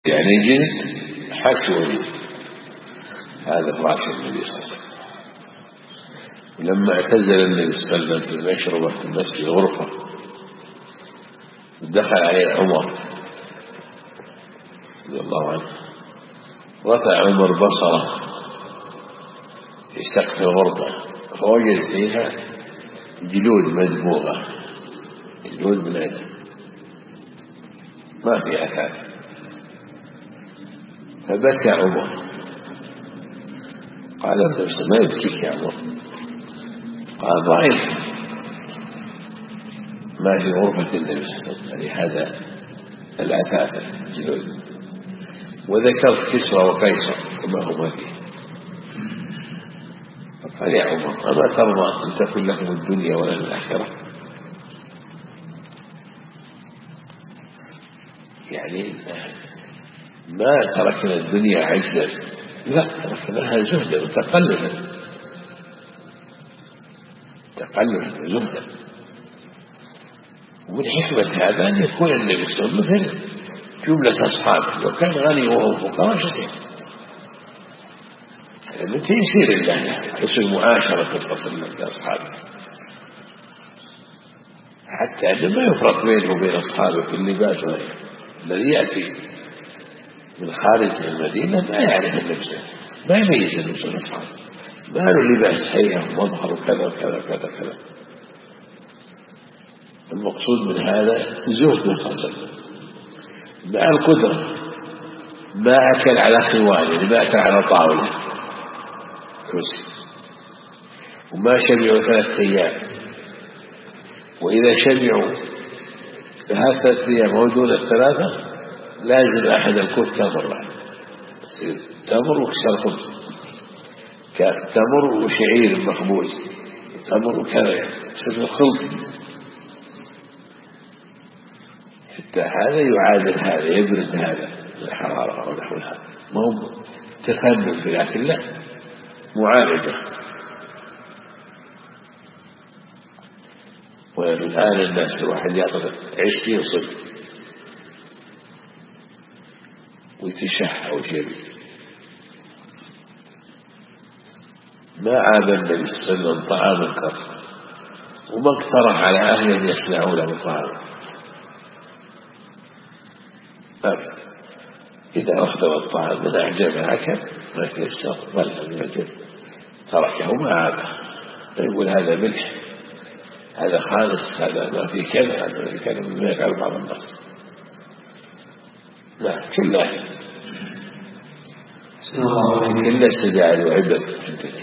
يعني جلد حشو، هذا فراش النبي صلى الله عليه وسلم. ولما اعتزل النبي صلى الله عليه وسلم في المشربة في المسجد غرفة، دخل عليه عمر رضي الله عنه، رفع عمر بصره في سقف الغرفة فوجد فيها جلود مدبوغة، جلود من عدم ما في أثاث، فبكى عمر. قال النبي صلى الله عليه وسلم: ما يبكيك يا عمر؟ قال: رأيت ما في غرفة النبي صلى الله عليه وسلم، يعني هذا الأثاث الجلود، وذكرت كسرى وقيصر وما هما فيه. قال: يا عمر، أما ترضى أن تكون لهم الدنيا ولا الآخرة؟ يعني ما تركنا الدنيا عجزا، لا، تركناها زهدا وتقللا، زهدا. ومن حكمة هذا أن يكون النبي صلى الله عليه وسلم مثل جملة أصحابه، لو كان غني وهو فقراء شتى، من تيسير الله حسن معاشرة الرسول لأصحابه، حتى أنه ما يفرق بينه وبين أصحابه في اللباس. الذي يأتي من خارج المدينة ما يعرف النبي، ما يميز النبي من أصحابه، ما له لباس هيئة ومظهر وكذا وكذا وكذا كذا. المقصود من هذا زهد صلى الله عليه وسلم مع القدرة. ما أكل على خوان، يعني ما أكل على طاولة كرسي، وما شبعوا 3 أيام، وإذا شبعوا هذه 3 أيام ودون الثلاثة لازم أحد الكوت تمر، تمر وكسر خبز، تمر وشعير مخبوز، تمر وكذا، سر خلط، حتى هذا يعادل هذا، يبرد هذا الحرارة ونحو هذا. ما هو تفنن في الأكل، لا، معالجة. والآن الناس واحد يأخذ 20 صدق ويتشح أو شيء. ما عاب النبي صلى الله عليه وسلم طعاما قط، وما اقترح على أهله أن يصنعوا له طعاما. إذا أخذ الطعام من أعجبه أكل، ما في السر بل من أعجب تركه ما عابه، يقول هذا ملح، هذا خالص، هذا ما في كذا، هذا في كذا، مما يفعل بعض الناس. لا، كله استدعاء وعبد.